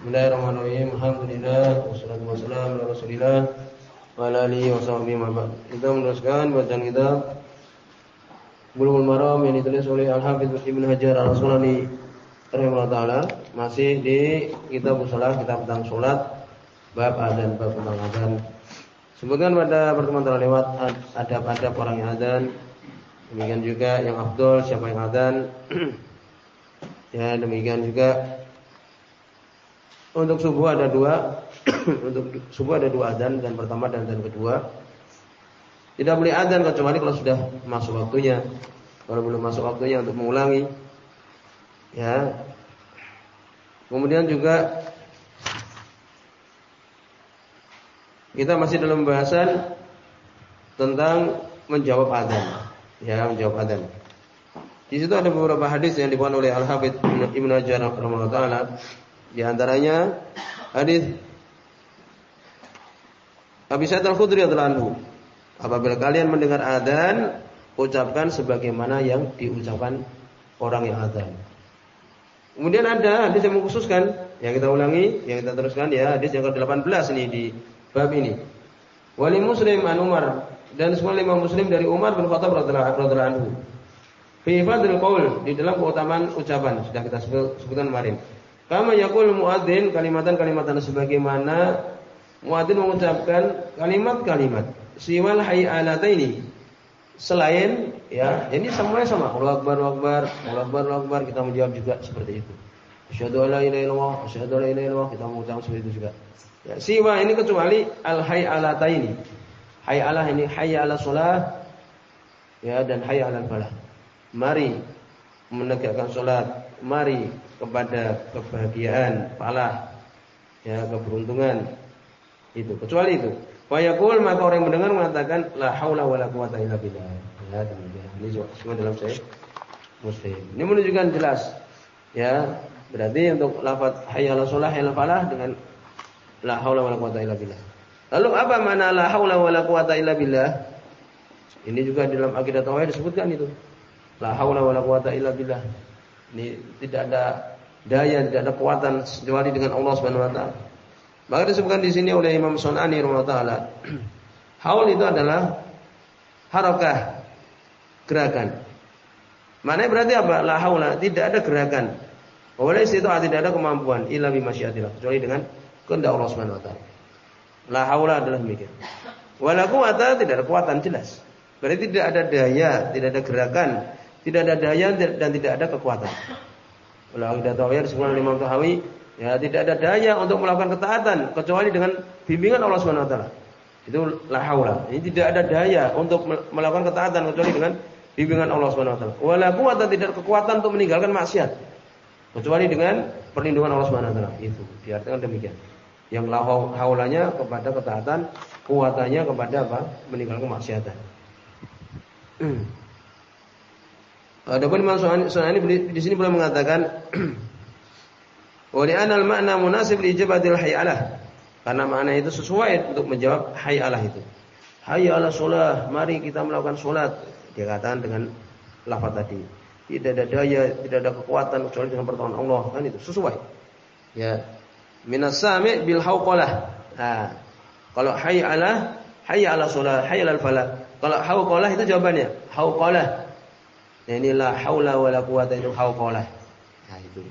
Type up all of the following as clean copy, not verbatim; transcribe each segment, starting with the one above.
Bismillahirrahmanirrahim. Alhamdulillah wassalatu wassalamu ala Rasulillah wa ala alihi washabbihi wa ba'd. Kita meneruskan bacaan kita Bulughul Maram yang ditulis oleh Al-Hafidz Ibnu Hajar Al-Asqalani rahimahullah taala, masih di kitab shalah, kitab tentang salat, bab adzan, bab tentang adzan. Sebutkan pada pertemuan terlewat adab-adab orang yang adzan. Demikian juga yang afdol siapa yang adzan. Ya, demikian juga untuk subuh ada dua untuk subuh ada dua adzan, dan pertama dan kedua. Tidak boleh adzan kecuali kalau sudah masuk waktunya. Kalau belum masuk waktunya untuk mengulangi. Ya. Kemudian juga kita masih dalam pembahasan tentang menjawab adzan. Ya, menjawab adzan. Di situ ada beberapa hadis yang dibawakan oleh Al-Hafidz Ibnu Hajar rahimahullah taala. Di antaranya hadis Abi Sa'id Al-Khudri radhiyallahu anhu, apabila kalian mendengar adzan, ucapkan sebagaimana yang diucapkan orang yang adzan. Kemudian ada hadis yang mengkhususkan, yang kita ulangi, yang kita teruskan ya, hadis yang ke-18 ini di bab ini. Wali Muslim an Umar, dan semua Imam Muslim dari Umar bin Khattab radhiyallahu anhu. Fi fadlil qaul, di dalam keutamaan ucapan, sudah kita sebutkan kemarin. Kama yaqul muadzin kalimatan sebagaimana muadzin mengucapkan kalimat-kalimat siwal hayalataini, selain ya, ini semuanya sama. Allahu akbar, Allahu akbar, Allahu akbar, Allahu akbar, kita menjawab juga seperti itu. Asyhadu an la ilaha illallah, asyhadu an la ilaha illallah, kita mengucapkan seperti itu juga. Ya, siwa ini kecuali al hayalataini. Hayalah ini hayya ala shalah ya, dan hayya ala falah. Mari menegakkan salat, mari kepada kebahagiaan, falah, ya, keberuntungan. Itu, kecuali itu. Wa yaqul, maka orang yang mendengar mengatakan la haula wala quwata illa billah. Ya, demikian. Ini juga semua dalam Sahih Muslim. Ini menunjukkan jelas. Ya, berarti untuk lafaz hayya 'alas shalah, hayya 'alal falah dengan la haula wala quwata illa billah. Lalu apa makna la haula wala quwata illa billah? Ini juga dalam akidah tauhid disebutkan itu. La haula wala quwata illa billah. Ini tidak ada daya, tidak ada kekuatan kecuali dengan Allah Subhanahu wa taala. Maka disebutkan di sini oleh Imam Sunani rahimahullah taala. Haul itu adalah harakah, gerakan. Maknanya berarti apa? La haula, tidak ada gerakan. Oleh itu tidak ada kemampuan illa bi masyiatillah, kecuali dengan kehendak Allah Subhanahu wa taala. La haula adalah demikian. Wala quwata, tidak ada kekuatan, jelas. Berarti tidak ada daya, tidak ada gerakan, tidak ada daya dan tidak ada kekuatan. Kalau kita tahu ya, disebutkan oleh Imam Tahawi, ya, tidak ada daya untuk melakukan ketaatan kecuali dengan bimbingan Allah Subhanahu wa taala. Itu la haula. Ini tidak ada daya untuk melakukan ketaatan kecuali dengan bimbingan Allah Subhanahu wa taala. Wala quwata, tidak ada kekuatan untuk meninggalkan maksiat kecuali dengan perlindungan Allah Subhanahu wa taala. Itu diartikan demikian. Yang la haulanya kepada ketaatan, kuatannya kepada apa? Meninggalkan maksiatan. Adapun Imam Sunani di sini boleh mengatakan wa li'anal ma'na munasib li ijabatil hayyalah, karena makna itu sesuai untuk menjawab hayyalah itu. Hayya 'alas shalah, mari kita melakukan salat. Dia katakan dengan lafaz tadi. Tidak ada daya, tidak ada kekuatan kecuali dengan pertolongan Allah, kan itu sesuai. Ya. Minas sami' bil hauqalah. Nah, kalau hayya 'ala shalah, hayya 'alal falah. Kalau hauqalah itu jawabannya, hauqalah. Nah, inilah haula wala quwata itu hauqalah. Nah, itu.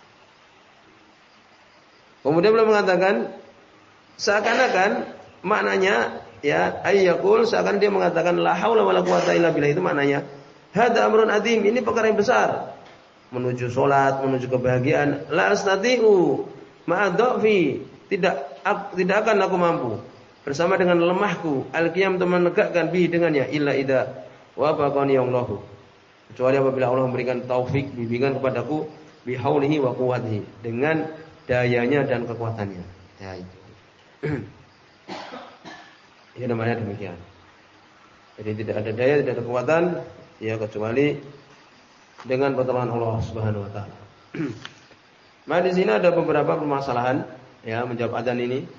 Kemudian beliau mengatakan seakan-akan maknanya ya ayyakul, seakan dia mengatakan la haula wala quwata illa billah, itu maknanya hada amrun adzim, ini perkara yang besar. Menuju salat, menuju kebahagiaan, la astati'u ma'a dha'fi, tidak akan aku mampu bersama dengan lemahku al-qiyam, untuk menegakkan bi dengannya, illa idza wa baqani Allahu, kecuali apabila Allah memberikan taufik, bimbingan kepadaku bi haulihi wa quwwatihi, dengan dayanya dan kekuatannya. Ya, itu. Ya, namanya demikian. Jadi tidak ada daya, tidak ada kekuatan ya kecuali dengan pertolongan Allah Subhanahu wa taala. Nah, di sini ada beberapa permasalahan ya menjawab adzan ini.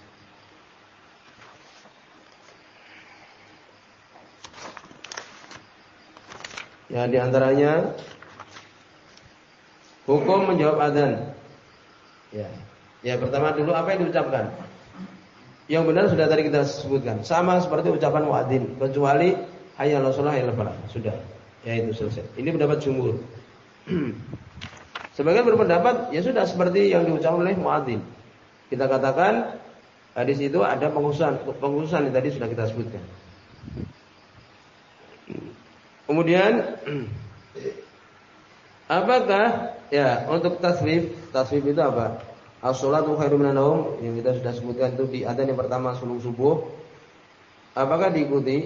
Ya, di antaranya hukum menjawab adzan. Ya. Ya, pertama dulu apa yang diucapkan. Yang benar sudah tadi kita sebutkan. Sama seperti ucapan muadzin, kecuali hayya 'alas shalah hayya 'alal falah. Sudah. Ya itu selesai. Ini pendapat jumhur. Sebagian berpendapat ya sudah seperti yang diucapkan oleh muadzin. Kita katakan hadis itu ada pengkhususan yang tadi sudah kita sebutkan. Kemudian apakah ya untuk taswif itu apa? As-sholatu khairum minan naum yang kita sudah sebutkan itu di adzan yang pertama sebelum subuh. Apakah diikuti?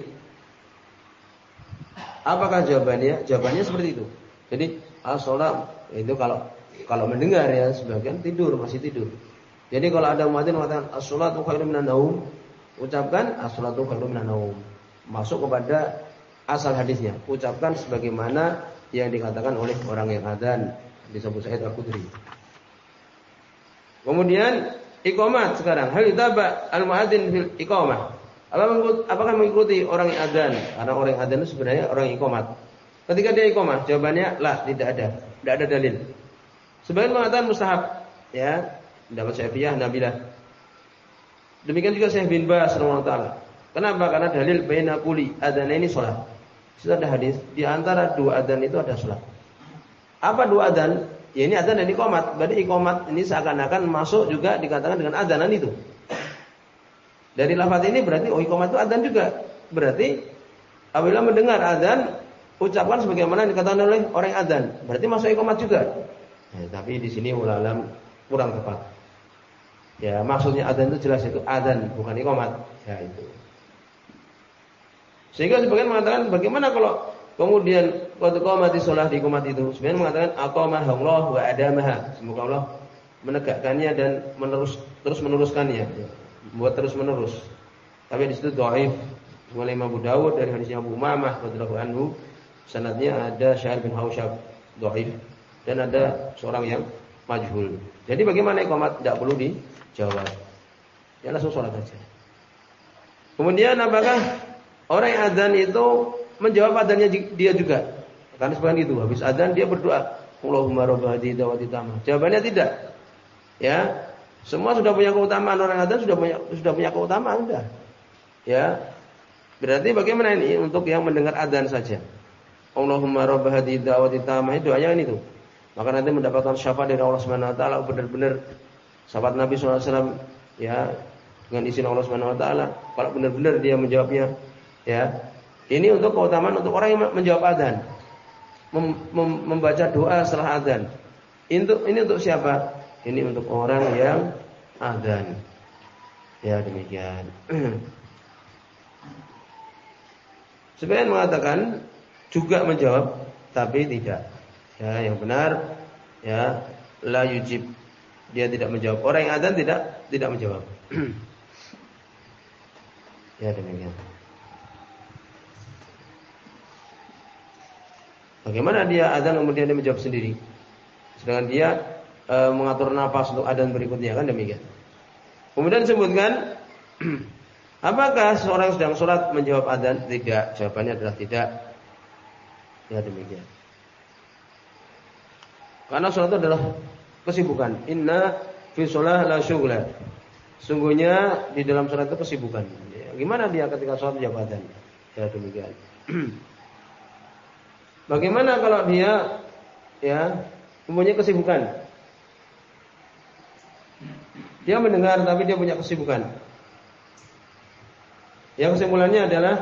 Apakah jawabannya? Jawabannya seperti itu. Jadi as-sholat itu kalau mendengar ya sebagian masih tidur. Jadi kalau ada muadzin mengatakan as-sholatu khairum minan naum, ucapkan as-sholatu khairum minan naum. Masuk kepada asal hadisnya. Ucapkan sebagaimana yang dikatakan oleh orang yang adzan disebut Sa'id Al-Khudri. Kemudian iqamat sekarang. Hal itaba al-muadzin fil iqamah. Apakah mengikuti orang yang adzan? Karena orang yang adzan itu sebenarnya orang yang iqamat. Ketika dia iqamah, jawabannya la, tidak ada. Tidak ada dalil. Sebagian mengatakan mustahab, ya, dapat Syafi'iyah, Nabilah. Demikian juga Syekh bin Baz rahimahullah taala. Kenapa? Karena dalil baina quli adzanaini salat. Sudah ada hadis di antara dua adzan itu ada salat. Apa dua adzan? Ya ini adzan dan iqamat. Berarti iqamat ini seakan-akan masuk juga dikatakan dengan adzanan itu. Dari lafaz ini berarti iqamat itu adzan juga. Berarti apabila mendengar adzan ucapkan sebagaimana dikatakan oleh orang yang adzan. Berarti masuk iqamat juga. Ya, tapi di sini ulama kurang tepat. Ya, maksudnya adzan itu jelas itu adzan bukan iqamat. Ya itu. Sehingga sebagian mengatakan bagaimana kalau kemudian waktu qamati shalah di iqamat itu, sebagian mengatakan aqamaha Allah wa adamaha. Semoga Allah menegakkannya dan terus meneruskannya. Ya. Buat terus menerus. Tapi di situ dhaif. Oleh Imam Abu Dawud dari hadisnya Abu Umamah radhiyallahu anhu, sanadnya ada Syair bin Hausyab dhaif dan ada seorang yang majhul. Jadi bagaimana iqamat tidak perlu dijawab. Ya langsung salat saja. Kemudian apakah orang yang adzan itu menjawab adzannya dia juga? Karena sebenarnya itu habis adzan dia berdoa, Allahumma rabb hadhihi da'wati tammah. Jawabannya tidak. Ya. Semua sudah punya keutamaan, orang adzan sudah punya keutamaan sudah. Ya. Berarti bagaimana ini untuk yang mendengar adzan saja? Allahumma rabb hadhihi da'wati tammah, doanya ini tuh. Maka nanti mendapatkan syafaat dari Allah Subhanahu wa taala, benar-benar sahabat Nabi sallallahu alaihi wasallam ya dengan izin Allah Subhanahu wa taala. Kalau benar-benar dia menjawabnya ya. Ini untuk keutamaan untuk orang yang menjawab adzan. Membaca doa setelah adzan. Ini untuk siapa? Ini untuk orang yang adzan. Ya demikian. Sebagian mengatakan juga menjawab tapi tidak. Ya, yang benar ya la yujib. Dia tidak menjawab. Orang yang adzan tidak menjawab. Ya demikian. Bagaimana dia adzan kemudian dia menjawab sendiri? Sedangkan dia mengatur nafas untuk adzan berikutnya kan demikian. Kemudian disebutkan apakah seorang sedang sholat menjawab adzan? Tidak. Jawabannya adalah tidak. Ya demikian. Karena sholat itu adalah kesibukan. Inna fi sholah la syughla. Sungguhnya di dalam sholat itu kesibukan. Ya, gimana dia ketika sholat menjawab adzan? Ya demikian. Bagaimana kalau dia ya mempunyai kesibukan? Dia mendengar tapi dia punya kesibukan. Yang kesimpulannya adalah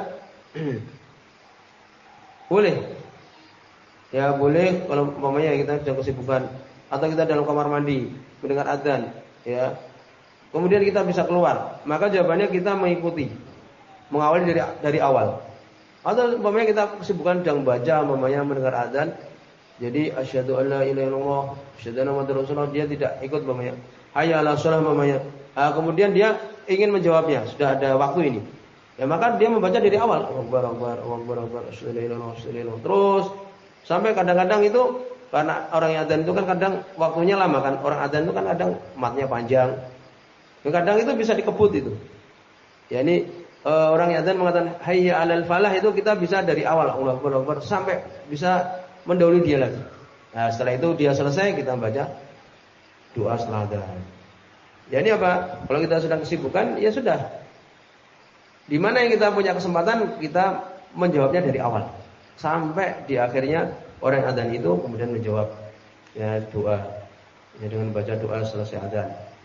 boleh. Ya boleh kalau umpamanya kita sedang kesibukan atau kita dalam kamar mandi mendengar adzan, ya. Kemudian kita bisa keluar, maka jawabannya kita mengikuti, mengawali dari awal. Atau umpamanya kita kesibukan sedang baca, umpamanya mendengar adzan, jadi asyhadu alla ilaha illallah, asyhadu anna muhammadar rasulullah, dia tidak ikut umpamanya. Hayya 'alas shalah umpamanya. Kemudian dia ingin menjawabnya, sudah ada waktu ini. Ya maka dia membaca dari awal, Akbar, asyhadu alla ilaha illallah, terus sampai kadang-kadang itu karena orang yang adzan itu kan kadang waktunya lama kan, orang adzan itu kan kadang matnya panjang. Kadang itu bisa dikebut itu. Ya ini orang yang adzan mengatakan hayya 'alal falah itu kita bisa dari awal Allahu Akbar sampai bisa mendahului dia lagi. Nah, setelah itu dia selesai kita baca doa setelah adzan. Ya ini apa? Kalau kita sedang kesibukan, ya sudah. Di mana yang kita punya kesempatan, kita menjawabnya dari awal. Sampai di akhirnya orang yang adzan itu kemudian menjawab ya doa. Ya dengan baca doa selesai adzan.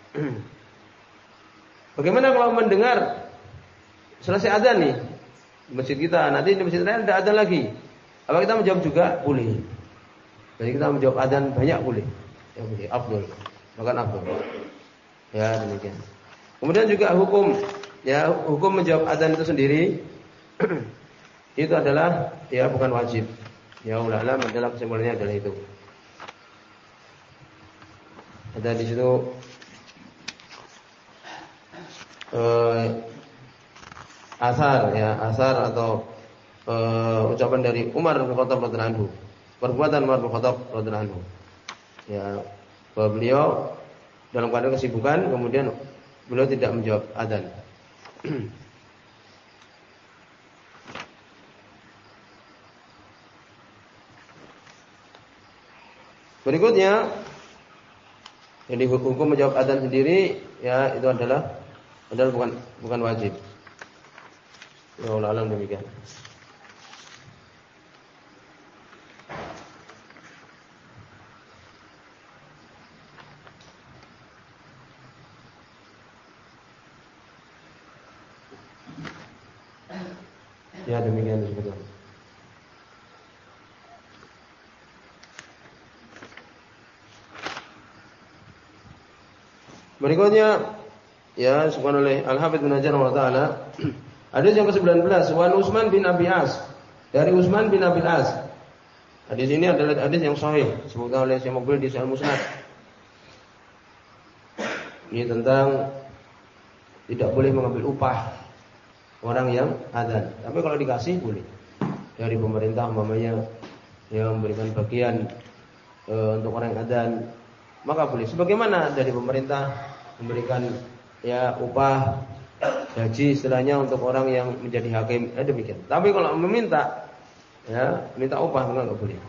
Bagaimana kalau mendengar selesai adzan nih di masjid kita, nanti di masjid lain ada adzan lagi. Apa kita menjawab juga? Boleh. Jadi kita menjawab adzan banyak boleh. Ya boleh, afdol. Bahkan afdol. Ya demikian. Kemudian juga hukum menjawab adzan itu sendiri itu adalah ya bukan wajib. Ya ulama adalah kesimpulannya adalah itu. Ada di situ asar atau ucapan dari Umar bin Khattab radhiyallahu anhu. Perbuatan Umar bin Khattab radhiyallahu anhu. Ya, bahwa beliau dalam keadaan kesibukan kemudian beliau tidak menjawab adzan. Berikutnya jadi hukum menjawab adzan sendiri ya itu adalah bukan wajib. Ya Allah alam demikian. Ya demikian disebutkan. Berikutnya ya disebutkan oleh Al-Hafidz Ibnu Hajar rahimahullah. Hadis yang ke-19, Wan Utsman bin Abi As. Dari Utsman bin Abi As. Hadis ini adalah hadis yang sahih, disebutkan oleh Syekh Muqbil di Sahih Musnad. Ini tentang tidak boleh mengambil upah orang yang adzan. Tapi kalau dikasih boleh. Dari pemerintah umpamanya yang memberikan bagian untuk orang yang adzan, maka boleh. Sebagaimana dari pemerintah memberikan ya upah gaji istilahnya untuk orang yang menjadi hakim, demikian. Tapi kalau minta upah maka enggak boleh.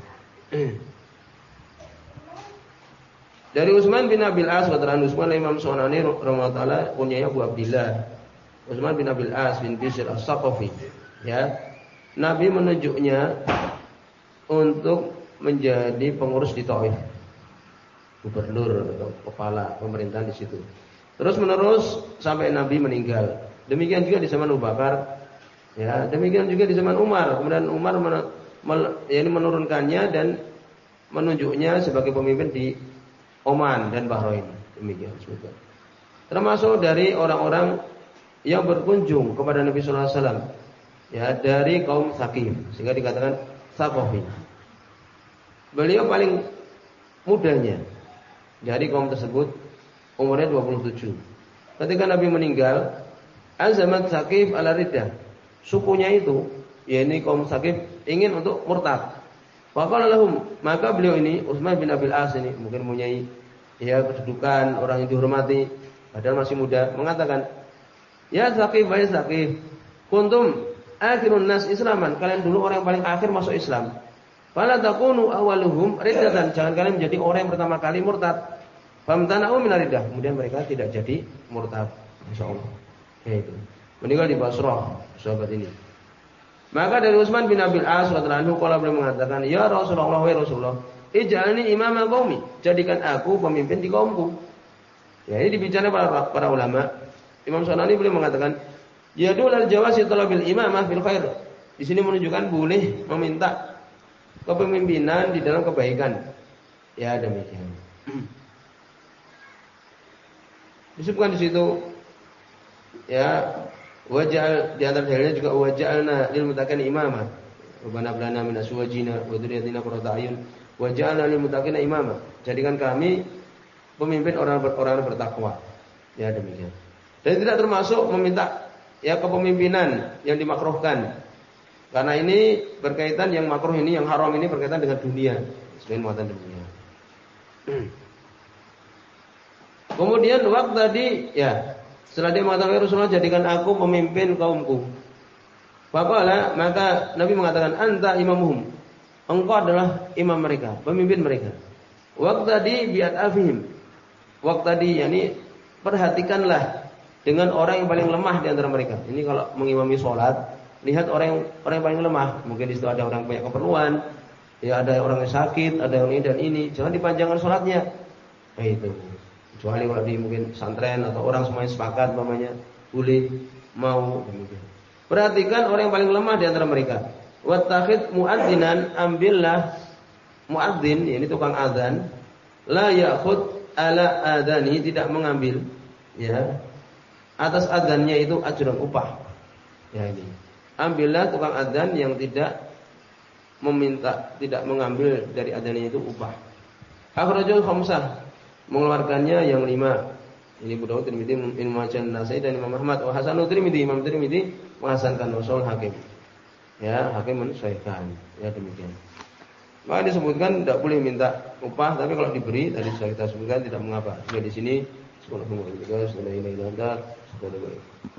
Dari Utsman bin Abil As radhiyallahu anhu, Imam Sunani rahimahullah taala kunyanya Abu Abdillah. Utsman bin Abil As bin Bishr As-Saqafi. Ya. Nabi menunjuknya untuk menjadi pengurus di Taif. Gubernur atau kepala pemerintahan di situ. Terus menerus sampai Nabi meninggal. Demikian juga di zaman Abu Bakar. Ya, demikian juga di zaman Umar. Kemudian Umar menurunkannya dan menunjuknya sebagai pemimpin di Oman dan Bahrain. Demikian juga. Termasuk dari orang-orang yang berkunjung kepada Nabi sallallahu alaihi wasallam. Ya, dari kaum Tsaqif, sehingga dikatakan Tsaqafi. Beliau paling mudanya dari kaum tersebut, umurnya 27. Ketika Nabi meninggal, azamat Tsaqif ala riddah. Sukunya itu, yakni kaum Tsaqif ingin untuk murtad. Faqala lahum, maka beliau ini Utsman bin Abil As ini mungkin mempunyai ya kedudukan orang yang dihormati, padahal masih muda, mengatakan, "Ya Tsaqif, ya Tsaqif, kuntum akhirun nas islaman." Kalian dulu orang yang paling akhir masuk Islam. Fala takunu awaluhum riddatan, jangan kalian menjadi orang yang pertama kali murtad. Famtana'u min riddah, kemudian mereka tidak jadi murtad. Insyaallah. Ya itu. Meninggal di Basrah, sahabat ini. Maka dari Utsman bin Abil As radhiyallahu anhu qala beliau mengatakan, "Ya Rasulullah wa Rasulullah, ij'alni imama qaumi, jadikan aku pemimpin di kaumku." Ya, ini dibicarakan para ulama. Imam Sunani beliau mengatakan, "Yadul al-jawazi talabil imamah fil khair." Di sini menunjukkan boleh meminta kepemimpinan di dalam kebaikan. Ya demikian. Disebutkan di situ ya waja'al, di antara dalilnya juga waja'alna lil muttaqin imama. Rabbana hab lana min azwajina wa dzurriyyatina qurrata a'yun waj'alna lil muttaqin imama. Jadikan kami pemimpin orang-orang bertakwa. Ya demikian. Dan tidak termasuk meminta ya kepemimpinan yang dimakruhkan. Karena ini berkaitan yang makruh ini, yang haram ini berkaitan dengan dunia, selain muatan dunia. Kemudian waktu tadi ya setelah dia mengatakan Rasulullah jadikan aku pemimpin kaumku. Faqala, maka Nabi mengatakan anta imamuhum. Engkau adalah imam mereka, pemimpin mereka. Waktu tadi biat afihim. Waktu tadi yakni perhatikanlah dengan orang yang paling lemah di antara mereka. Ini kalau mengimami sholat, lihat orang yang paling lemah. Mungkin di situ ada orang yang punya keperluan, ya ada orang yang sakit, ada yang ini dan ini. Jangan dipanjangkan sholatnya. Nah itu. Kecuali kalau di mungkin santren atau orang semuanya sepakat, mamanya boleh mau demikian. Perhatikan orang yang paling lemah di antara mereka. Wattakhid muadzinan, ambillah muadzin, ini tukang azan, la ya'khud ala adani, tidak mengambil ya atas adzannya itu ajran, upah. Ya ini. Ambillah tukang adzan yang tidak meminta, tidak mengambil dari adzannya itu upah. Akhrajul khamsah, mengeluarkannya yang 5. Ini Abu Dawud, Tirmidzi, Ibnu Majah, Nasai dan Imam Ahmad. Wa hasanu Tirmidzi, Imam Tirmidzi menghasankan Usul Hakim. Ya, Hakim mensahihkan. Ya demikian. Maka disebutkan tidak boleh minta upah, tapi kalau diberi tadi sudah kita sebutkan tidak mengapa. Jadi di sini subhanallah wa bihamdihi,